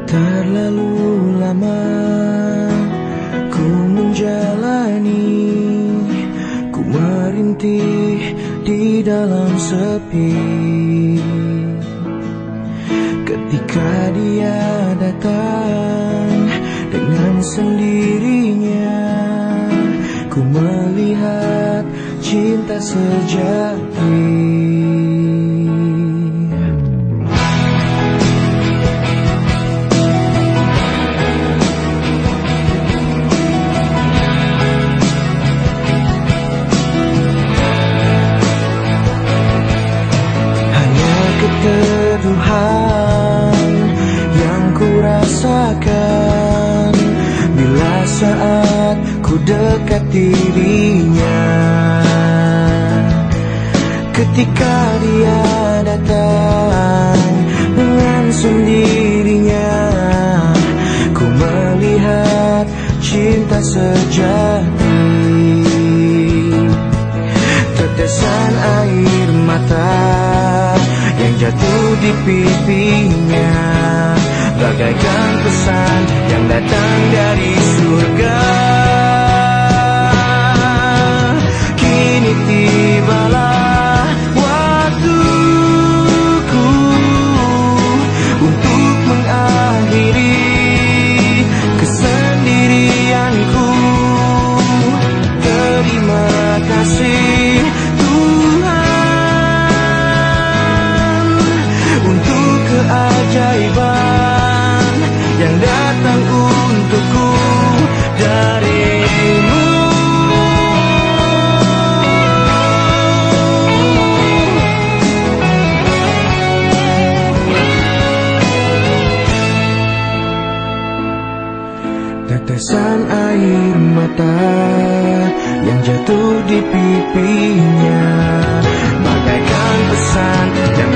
Terlalu lama ku menjalani, ku merintih di dalam sepi. Ketika dia datang dengan sendirinya, ku melihat cinta sejati. Keteduhan yang ku rasakan bila saat ku dekat dirinya. Ketika dia datang dengan sendirinya, ku melihat cinta sejati. Tetesan air mata yang jatuh di pipinya, bagaikan pesan yang datang dari surga. Kini tibalah waktuku untuk mengakhiri kesendirianku. Terima kasih keajaiban yang datang untukku darimu. Tetesan air mata yang jatuh di pipinya, bagaikan pesan yang